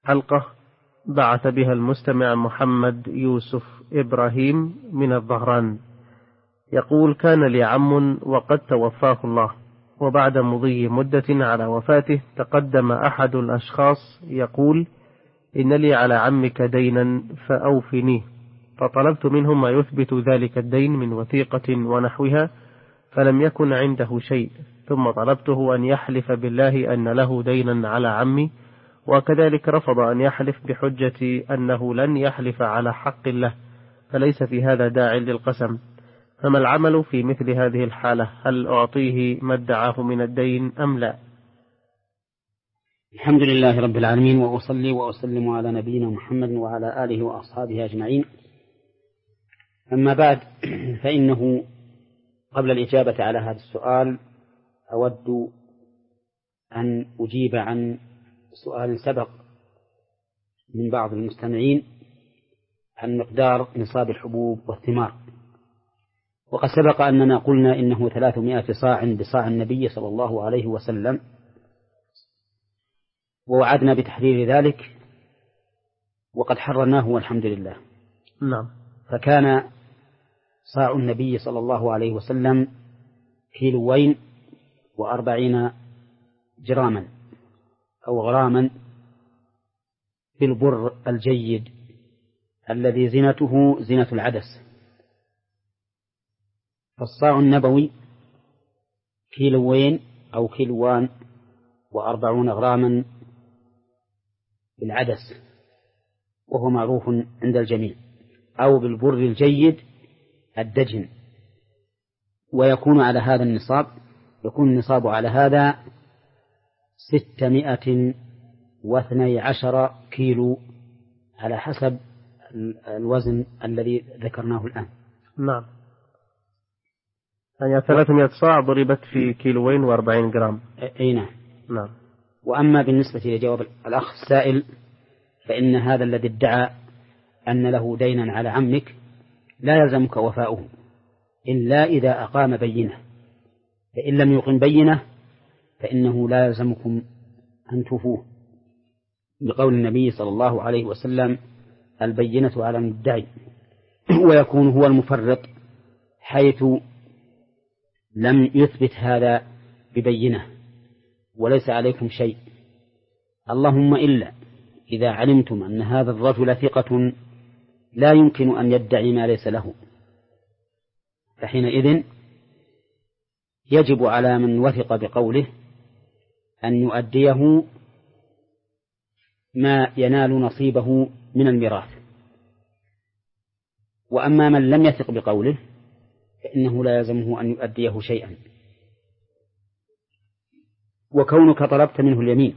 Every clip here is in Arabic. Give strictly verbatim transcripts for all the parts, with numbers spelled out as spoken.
حلقة بعث بها المستمع محمد يوسف إبراهيم من الظهران، يقول: كان لي عم وقد توفاه الله، وبعد مضي مدة على وفاته تقدم أحد الأشخاص يقول: إن لي على عمك دينا فأوفنيه، فطلبت منه ما يثبت ذلك الدين من وثيقة ونحوها، فلم يكن عنده شيء، ثم طلبته أن يحلف بالله أن له دينا على عمي، وكذلك رفض أن يحلف بحجة أنه لن يحلف على حق له، فليس في هذا داع للقسم، فما العمل في مثل هذه الحالة؟ هل أعطيه ما ادعاه من الدين أم لا؟ الحمد لله رب العالمين، وأصلي وأسلم على نبينا محمد وعلى آله وأصحابه أجمعين. أما بعد، فإنه قبل الإجابة على هذا السؤال أود أن أجيب عن سؤال سبق من بعض المستمعين عن مقدار نصاب الحبوب والثمار. وقد سبق أننا قلنا إنه ثلاثمائة صاع بصاع النبي صلى الله عليه وسلم، ووعدنا بتحرير ذلك وقد حررناه والحمد لله. نعم. فكان صاع النبي صلى الله عليه وسلم كيلوين وأربعين جراما أو غراما بالبر الجيد الذي زنته زنة العدس. فالصاع النبوي كيلوين أو كيلوان وأربعون غراما بالعدس، وهو معروف عند الجميع، أو بالبر الجيد الدجن. ويكون على هذا النصاب، يكون النصاب على هذا ستمائة واثني عشر كيلو على حسب الوزن الذي ذكرناه الآن. نعم، يعني ثلاثمائة صاع ضربت في كيلوين وأربعين جرام. أي نعم. نعم. وأما بالنسبة لجواب الأخ السائل، فإن هذا الذي ادعى أن له دينا على عمك لا يلزمك وفاؤه إلا إذا أقام بينة، فإن لم يقم بينة فإنه لا يلزمكم أن توفوه، بقول النبي صلى الله عليه وسلم: البينة على المدعي. ويكون هو المفرط حيث لم يثبت هذا ببينة وليس عليكم شيء، اللهم إلا إذا علمتم أن هذا الرجل ثقة لا يمكن أن يدعي ما ليس له، فحينئذ يجب على من وثق بقوله أن يؤديه ما ينال نصيبه من الميراث. وأما من لم يثق بقوله فإنه لا يلزمه أن يؤديه شيئا. وكونك طلبت منه اليمين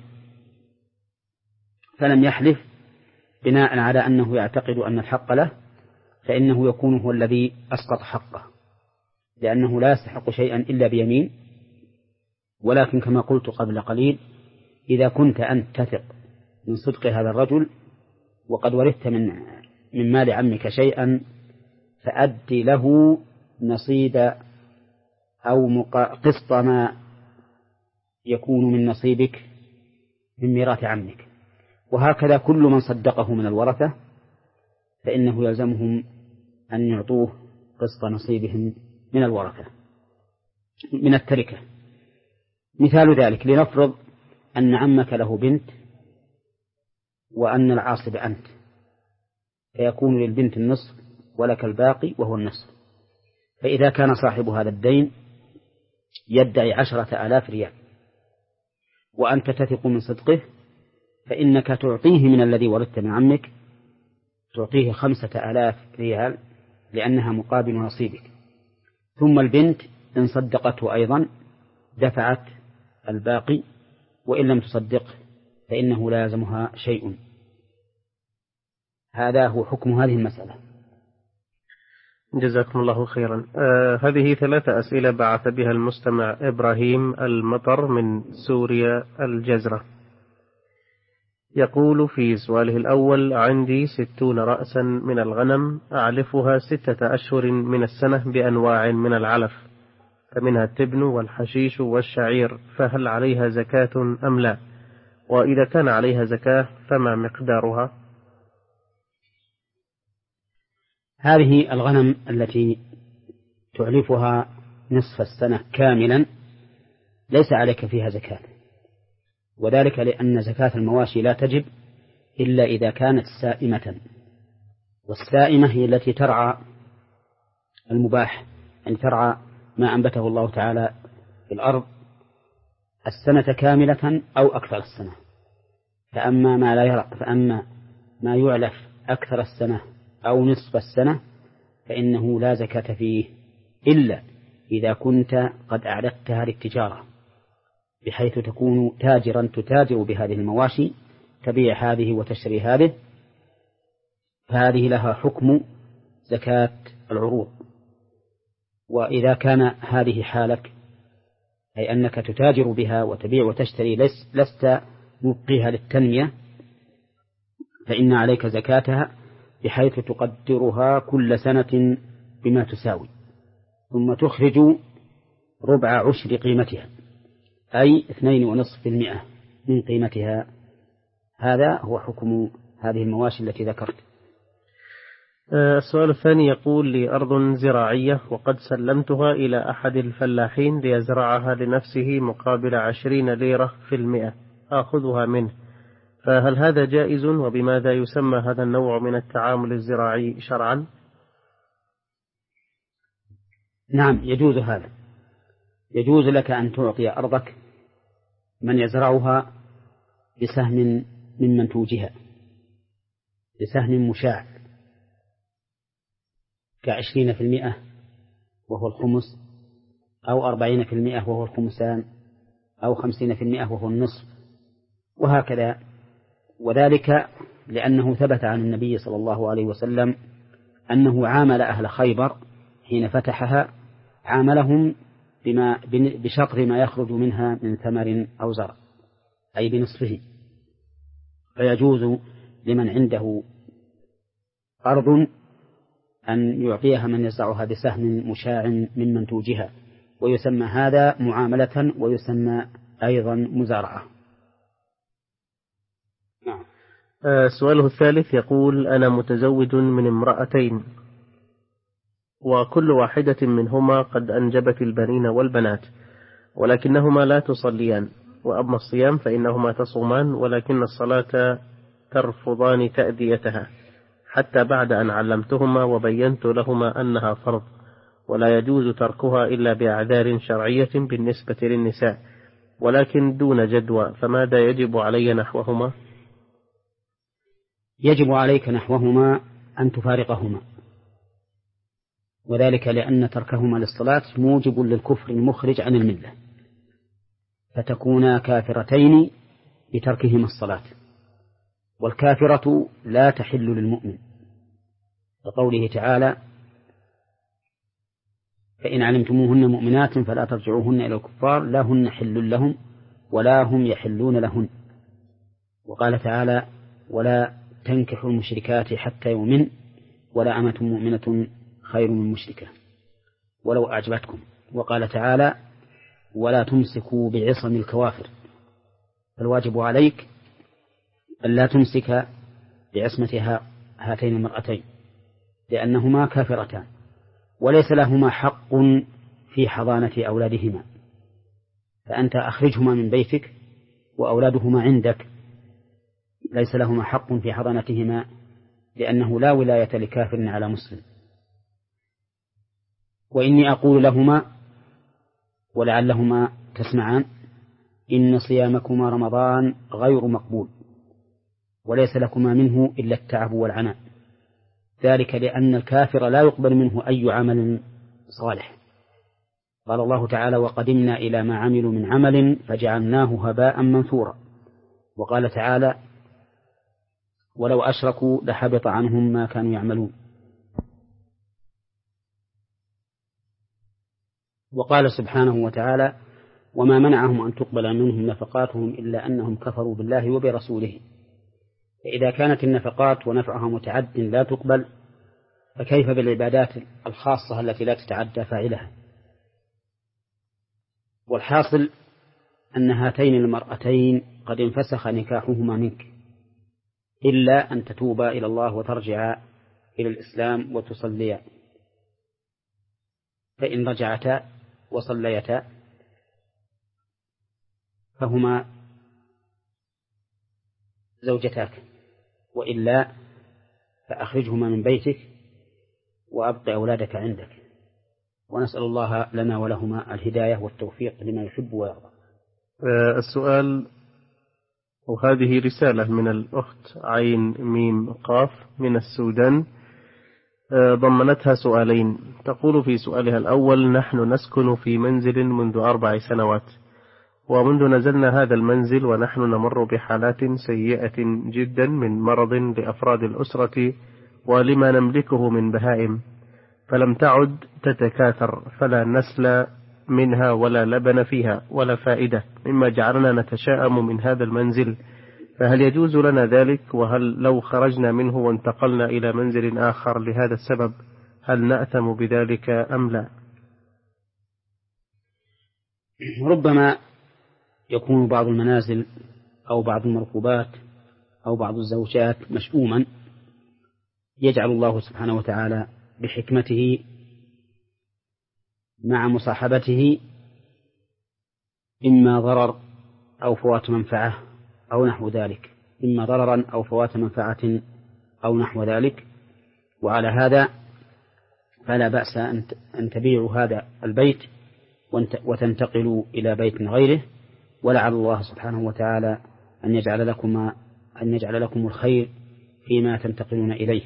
فلم يحلف بناء على أنه يعتقد أن الحق له، فإنه يكون هو الذي أسقط حقه، لأنه لا يستحق شيئا إلا بيمين. ولكن كما قلت قبل قليل، إذا كنت أنت تثق من صدق هذا الرجل وقد ورثت من من مال عمك شيئا، فأدي له نصيب أو قسط ما يكون من نصيبك من ميراث عمك. وهكذا كل من صدقه من الورثة فإنه يلزمهم أن يعطوه قسط نصيبهم من الورثة من التركة. مثال ذلك، لنفرض أن عمك له بنت وأن العاصب أنت، فيكون للبنت النصف ولك الباقي وهو النصف. فإذا كان صاحب هذا الدين يدعي عشرة آلاف ريال وأنت تثق من صدقه، فإنك تعطيه من الذي ورثت من عمك، تعطيه خمسة آلاف ريال لأنها مقابل نصيبك. ثم البنت إن صدقته أيضا دفعت الباقي، وإن لم تصدق فإنه لا يلزمها شيء. هذا هو حكم هذه المسألة. جزاكم الله خيرا. آه هذه ثلاثة أسئلة بعث بها المستمع إبراهيم المطر من سوريا الجزرة. يقول في سؤاله الأول: عندي ستون رأسا من الغنم أعلفها ستة أشهر من السنة بأنواع من العلف، فمنها التبن والحشيش والشعير، فهل عليها زكاة أم لا؟ وإذا كان عليها زكاة فما مقدارها؟ هذه الغنم التي تعلفها نصف السنة كاملا ليس عليك فيها زكاة، وذلك لأن زكاة المواشي لا تجب إلا إذا كانت سائمة، والسائمة هي التي ترعى المباح، أن ترعى ما أنبته الله تعالى في الأرض السنة كاملة أو أكثر السنة. فأما ما لا يرى فأما ما يعلف أكثر السنة أو نصف السنة فإنه لا زكاة فيه إلا إذا كنت قد أعلفتها للتجارة، بحيث تكون تاجرا تتاجر بهذه المواشي، تبيع هذه وتشتري هذه، فهذه لها حكم زكاة العروض. وإذا كان هذه حالك، أي أنك تتاجر بها وتبيع وتشتري لست مبقيها للتنمية، فإن عليك زكاتها بحيث تقدرها كل سنة بما تساوي، ثم تخرج ربع عشر قيمتها، أي اثنين ونصف في المئة من قيمتها. هذا هو حكم هذه المواشي التي ذكرت. السؤال الثاني يقول: لي أرض زراعية وقد سلمتها إلى أحد الفلاحين ليزرعها لنفسه مقابل عشرين ليرة في المئة آخذها منه، فهل هذا جائز؟ وبماذا يسمى هذا النوع من التعامل الزراعي شرعا؟ نعم، يجوز هذا. يجوز لك أن تعطي أرضك من يزرعها بسهم من منتوجها، بسهم مشاع كعشرين في المئة وهو الخمس، أو أربعين في المئة وهو الخمسان، أو خمسين في المئة وهو النصف، وهكذا. وذلك لأنه ثبت عن النبي صلى الله عليه وسلم أنه عامل أهل خيبر حين فتحها، عاملهم بما بشطر ما يخرج منها من ثمر أو زرع، أي بنصفه. فيجوز لمن عنده أرض أن يعطيها من يزرعها بسهم مشاع من منتوجها، ويسمى هذا معاملة، ويسمى أيضا مزارعة. نعم. سؤاله الثالث يقول: أنا متزوج من امرأتين، وكل واحدة منهما قد أنجبت البنين والبنات، ولكنهما لا تصليان، وأما الصيام فإنهما تصومان، ولكن الصلاة ترفضان تأديتها، حتى بعد أن علمتهما وبينت لهما أنها فرض، ولا يجوز تركها إلا بأعذار شرعية بالنسبة للنساء، ولكن دون جدوى، فماذا يجب علي نحوهما؟ يجب عليك نحوهما أن تفارقهما، وذلك لأن تركهما للصلاة موجب للكفر المخرج عن الملة، فتكونا كافرتين بتركهما الصلاة، والكافرة لا تحل للمؤمن، لقوله تعالى: فإن علمتموهن مؤمنات فلا ترجعوهن إلى الكفار لا هن حل لهم ولا هم يحلون لهن. وقال تعالى: ولا تنكحوا المشركات حتى يؤمن ولا أمة مؤمنة خير من مشركة ولو أعجبتكم. وقال تعالى: ولا تمسكوا بعصم الكوافر. فالواجب عليك أن لا تمسك بعصمة هاتين المرأتين، لأنهما كافرتان، وليس لهما حق في حضانة أولادهما، فأنت أخرجهما من بيتك وأولادهما عندك، ليس لهما حق في حضانتهما، لأنه لا ولاية لكافر على مسلم. وإني أقول لهما ولعلهما تسمعان: إن صيامكما رمضان غير مقبول، وليس لكما منه إلا التعب والعناء، ذلك لأن الكافر لا يقبل منه أي عمل صالح. قال الله تعالى: وقدمنا إلى ما عملوا من عمل فجعلناه هباء منثورا. وقال تعالى: ولو أشركوا لحبط عنهم ما كانوا يعملون. وقال سبحانه وتعالى: وما منعهم أن تقبل منهم نفقاتهم إلا أنهم كفروا بالله وبرسوله. فإذا كانت النفقات ونفعها متعد لا تقبل، فكيف بالعبادات الخاصة التي لا تتعدى فاعلها؟ والحاصل أن هاتين المرأتين قد انفسخ نكاحهما منك إلا أن تتوبا إلى الله وترجعا إلى الإسلام وتصليا، فإن رجعتا وصليتا فهما زوجتاك، وإلا فأخرجهما من بيتك وأبق أولادك عندك، ونسأل الله لنا ولهما الهداية والتوفيق لما يحب ويرضى. السؤال، وهذه رسالة من الأخت عين ميم قاف من السودان، ضمنتها سؤالين. تقول في سؤالها الأول: نحن نسكن في منزل منذ أربع سنوات، ومنذ نزلنا هذا المنزل ونحن نمر بحالات سيئة جدا من مرض لأفراد الأسرة ولما نملكه من بهائم، فلم تعد تتكاثر، فلا نسل منها ولا لبن فيها ولا فائدة، مما جعلنا نتشائم من هذا المنزل، فهل يجوز لنا ذلك؟ وهل لو خرجنا منه وانتقلنا إلى منزل آخر لهذا السبب هل نأثم بذلك أم لا؟ ربما يكون بعض المنازل أو بعض المركوبات أو بعض الزوجات مشؤوما، يجعل الله سبحانه وتعالى بحكمته مع مصاحبته إما ضرر أو فوات منفعة أو نحو ذلك، إما ضررا أو فوات منفعة أو نحو ذلك. وعلى هذا فلا بأس أن تبيعوا هذا البيت وتنتقلوا إلى بيت غيره، ولعل الله سبحانه وتعالى أن يجعل لكم أن يجعل لكم الخير فيما تنتقلون إليه.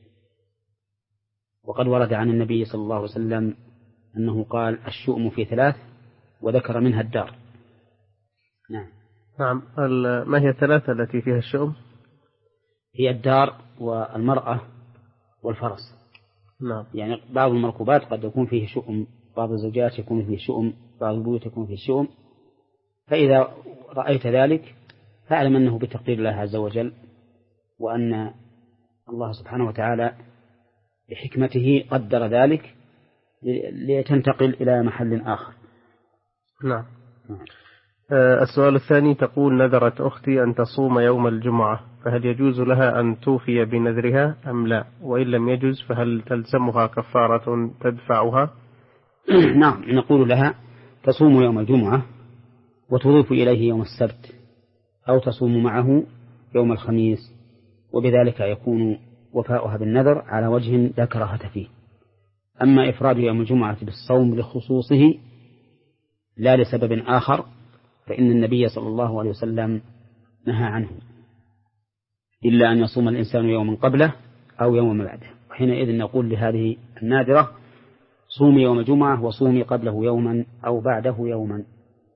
وقد ورد عن النبي صلى الله عليه وسلم أنه قال: الشؤم في ثلاث، وذكر منها الدار. نعم. نعم. ما هي الثلاثة التي فيها الشؤم؟ هي الدار والمرأة والفرس. نعم. يعني بعض المركوبات قد يكون فيه شؤم، بعض الزوجات يكون فيه شؤم، بعض البيوت يكون فيه شؤم، فإذا رأيت ذلك فاعلم أنه بتقدير الله عز وجل، وأن الله سبحانه وتعالى بحكمته قدر ذلك لتنتقل إلى محل آخر. نعم. السؤال الثاني، تقول: نذرت أختي أن تصوم يوم الجمعة، فهل يجوز لها أن توفي بنذرها أم لا؟ وإن لم يجوز فهل تلزمها كفارة تدفعها؟ نعم، نقول لها: تصوم يوم الجمعة وتضيف إليه يوم السبت، أو تصوم معه يوم الخميس، وبذلك يكون وفاؤها بالنذر على وجه لا كراهة فيه. أما إفراد يوم الجمعة بالصوم لخصوصه لا لسبب آخر فإن النبي صلى الله عليه وسلم نهى عنه، إلا أن يصوم الإنسان يوما قبله أو يوما بعده، وحينئذ نقول لهذه النادرة: صومي يوم الجمعة وصومي قبله يوما أو بعده يوما.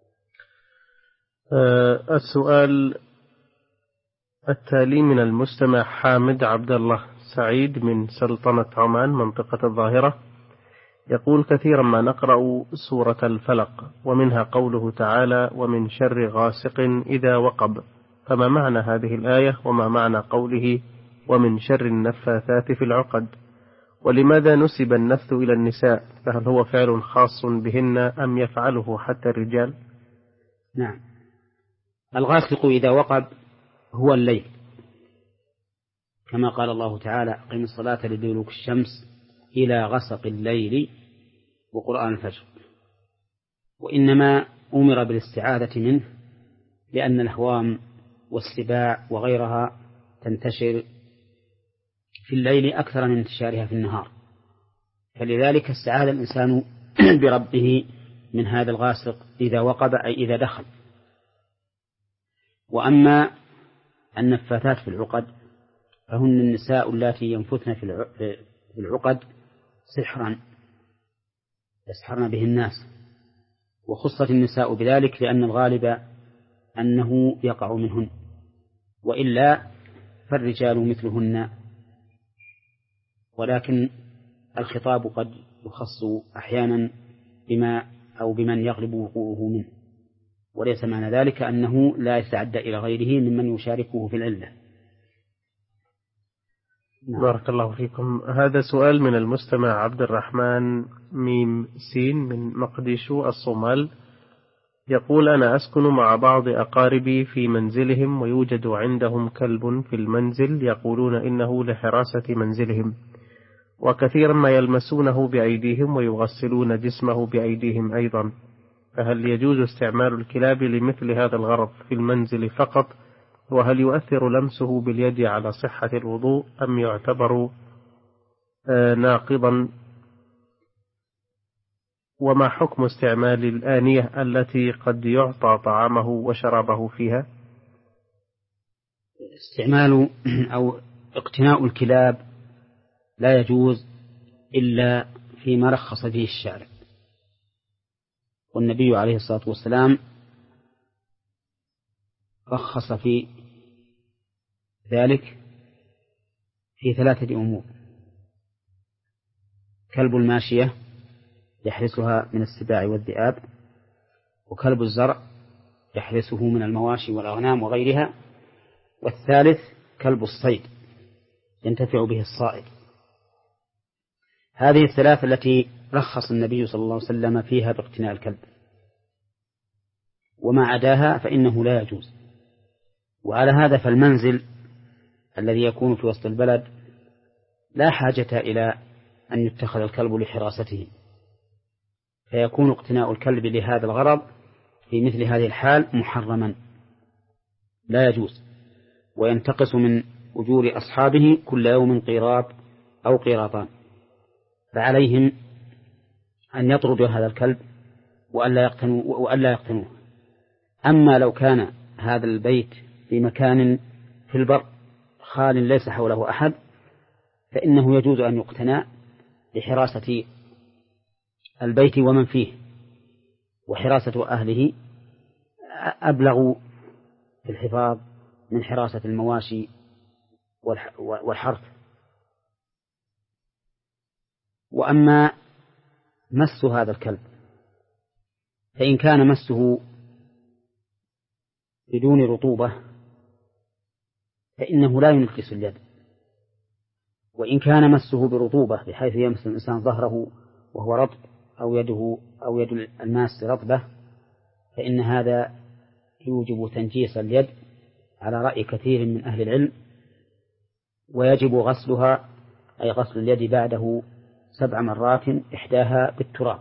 أه السؤال التالي من المستمع حامد عبد الله سعيد من سلطنة عمان منطقة الظاهرة، يقول: كثيرا ما نقرأ سورة الفلق ومنها قوله تعالى: ومن شر غاسق إذا وقب، فما معنى هذه الآية وما معنى قوله ومن شر النفاثات في العقد؟ ولماذا نسب النفث إلى النساء؟ فهل هو فعل خاص بهن أم يفعله حتى الرجال؟ نعم، الغاسق إذا وقب هو الليل، كما قال الله تعالى: أقم الصلاة لدلوك الشمس إلى غسق الليل وقرآن الفجر. وإنما أمر بالاستعاذة منه لأن الهوام والسباع وغيرها تنتشر في الليل أكثر من انتشارها في النهار، فلذلك استعاذ الإنسان بربه من هذا الغاسق إذا وقب، أي إذا دخل. وأما النفاثات في العقد فهن النساء اللاتي ينفثن في العقد سحرا يسحرن به الناس، وخصت النساء بذلك لأن الغالب أنه يقع منهن، وإلا فالرجال مثلهن، ولكن الخطاب قد يخص أحيانا بما أو بمن يغلب وقوعه منه، وليس معنى ذلك أنه لا يستعد إلى غيره ممن يشاركه في العلة. نعم. بارك الله فيكم. هذا سؤال من المستمع عبد الرحمن ميم سين من مقديشو الصومال، يقول: أنا أسكن مع بعض أقاربي في منزلهم، ويوجد عندهم كلب في المنزل يقولون إنه لحراسة منزلهم، وكثيرا ما يلمسونه بأيديهم ويغسلون جسمه بأيديهم أيضا، فهل يجوز استعمال الكلاب لمثل هذا الغرض في المنزل فقط؟ وهل يؤثر لمسه باليد على صحة الوضوء أم يعتبر ناقضا؟ وما حكم استعمال الآنية التي قد يعطى طعامه وشرابه فيها؟ استعمال أو اقتناء الكلاب لا يجوز إلا فيما رخص فيه الشارع، والنبي عليه الصلاة والسلام رخص في ذلك في ثلاثة أمور: كلب الماشية يحرسها من السباع والذئاب، وكلب الزرع يحرسه من المواشي والأغنام وغيرها، والثالث كلب الصيد ينتفع به الصائد. هذه الثلاث التي رخص النبي صلى الله عليه وسلم فيها باقتناء الكلب، وما عداها فإنه لا يجوز. وعلى هذا فالمنزل الذي يكون في وسط البلد لا حاجة إلى أن يتخذ الكلب لحراسته، فيكون اقتناء الكلب لهذا الغرض في مثل هذه الحال محرما لا يجوز، وينتقص من أجور أصحابه كل يوم قيراط أو قيراطان، فعليهم أن يطردوا هذا الكلب وألا يقتنوا وألا يقتنوه. أما لو كان هذا البيت في مكان في البر خال ليس حوله أحد فإنه يجوز أن يقتنى لحراسة البيت ومن فيه، وحراسة أهله أبلغ في الحفاظ من حراسة المواشي والحرث. وأما مس هذا الكلب فإن كان مسه بدون رطوبة فإنه لا ينجس اليد، وإن كان مسه برطوبة بحيث يمس الإنسان ظهره وهو رطب أو يده أو يد الماس رطبة فإن هذا يوجب تنجيس اليد على رأي كثير من أهل العلم، ويجب غسلها أي غسل اليد بعده سبع مرات إحداها بالتراب.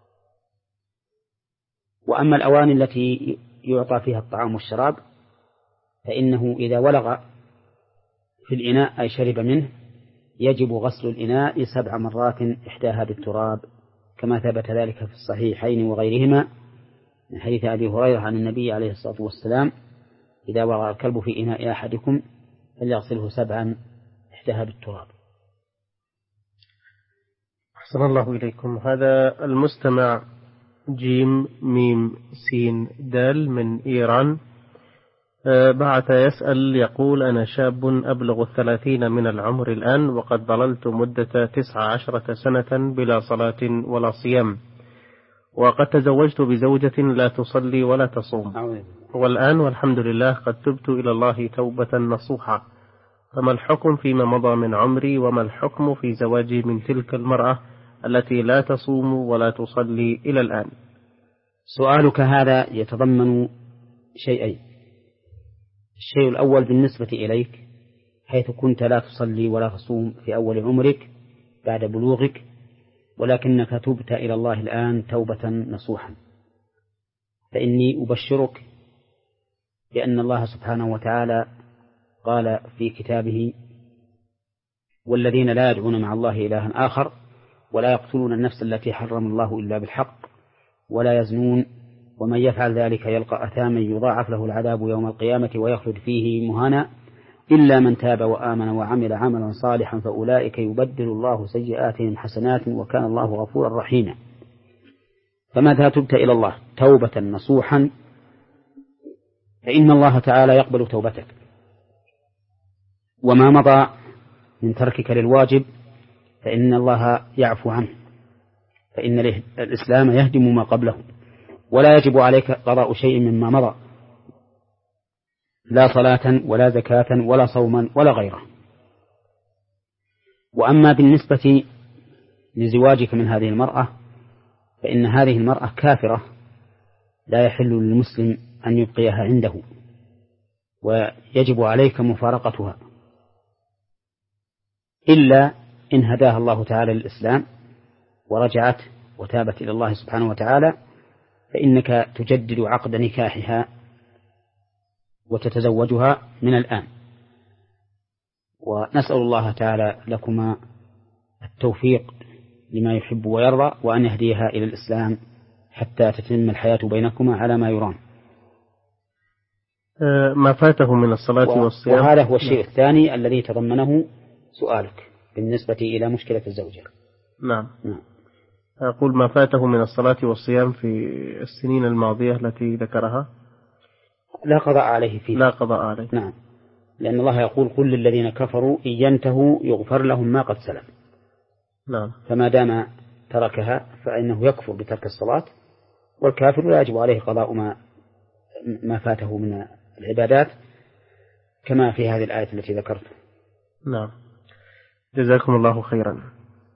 وأما الأواني التي يعطى فيها الطعام والشراب فإنه إذا ولغ في الإناء أي شرب منه يجب غسل الإناء سبع مرات إحداها بالتراب، كما ثبت ذلك في الصحيحين وغيرهما من حديث أبي هريرة عن النبي عليه الصلاة والسلام: إذا وضع الكلب في إناء أحدكم فليغسله سبعا إحداها بالتراب. أحسن الله إليكم. هذا المستمع جيم ميم سين دال من إيران بعث يسأل يقول: أنا شاب أبلغ الثلاثين من العمر الآن، وقد ظللت مدة تسع عشرة سنة بلا صلاة ولا صيام، وقد تزوجت بزوجة لا تصلي ولا تصوم، والآن والحمد لله قد تبت إلى الله توبة نصوحة، فما الحكم فيما مضى من عمري، وما الحكم في زواجي من تلك المرأة التي لا تصوم ولا تصلي إلى الآن؟ سؤالك هذا يتضمن شيئين: الشيء الأول بالنسبة إليك حيث كنت لا تصلي ولا تصوم في أول عمرك بعد بلوغك، ولكنك تبت إلى الله الآن توبة نصوحا، فإني أبشرك بأن الله سبحانه وتعالى قال في كتابه: والذين لا يدعون مع الله إلها آخر ولا يقتلون النفس التي حرم الله إلا بالحق ولا يزنون ومن يفعل ذلك يلقى أثاما يضاعف له العذاب يوم القيامة ويخلد فيه مهانا إلا من تاب وآمن وعمل عملا صالحا فأولئك يبدل الله سيئاتهم حسنات وكان الله غفورا رحيما. فمتى تبت إلى الله توبة نصوحا فإن الله تعالى يقبل توبتك، وما مضى من تركك للواجب فإن الله يعفو عنه، فإن الإسلام يهدم ما قبله، ولا يجب عليك قضاء شيء مما مضى، لا صلاة ولا زكاة ولا صوما ولا غيره. وأما بالنسبة لزواجك من هذه المرأة فإن هذه المرأة كافرة لا يحل للمسلم أن يبقيها عنده، ويجب عليك مفارقتها إلا إن هداها الله تعالى للإسلام ورجعت وتابت إلى الله سبحانه وتعالى، فإنك تجدد عقد نكاحها وتتزوجها من الآن. ونسأل الله تعالى لكما التوفيق لما يحب ويرضى، وأن يهديها إلى الإسلام حتى تتم الحياة بينكما على ما يرام. ما فاته من الصلاة والصيام. وهذا هو الشيء الثاني الذي تضمنه سؤالك بالنسبة إلى مشكلة الزوجة. نعم. نعم. أقول ما فاته من الصلاة والصيام في السنين الماضية التي ذكرها لا قضاء عليه فيه. لا قضاء عليه. نعم، لأن الله يقول كل الذين كفروا إن ينتهوا يغفر لهم ما قد سلف. نعم. فما دام تركها فإنه يكفر بترك الصلاة، والكافر لا يجب عليه قضاء ما ما فاته من العبادات كما في هذه الآية التي ذكرت. نعم. جزاكم الله خيرا.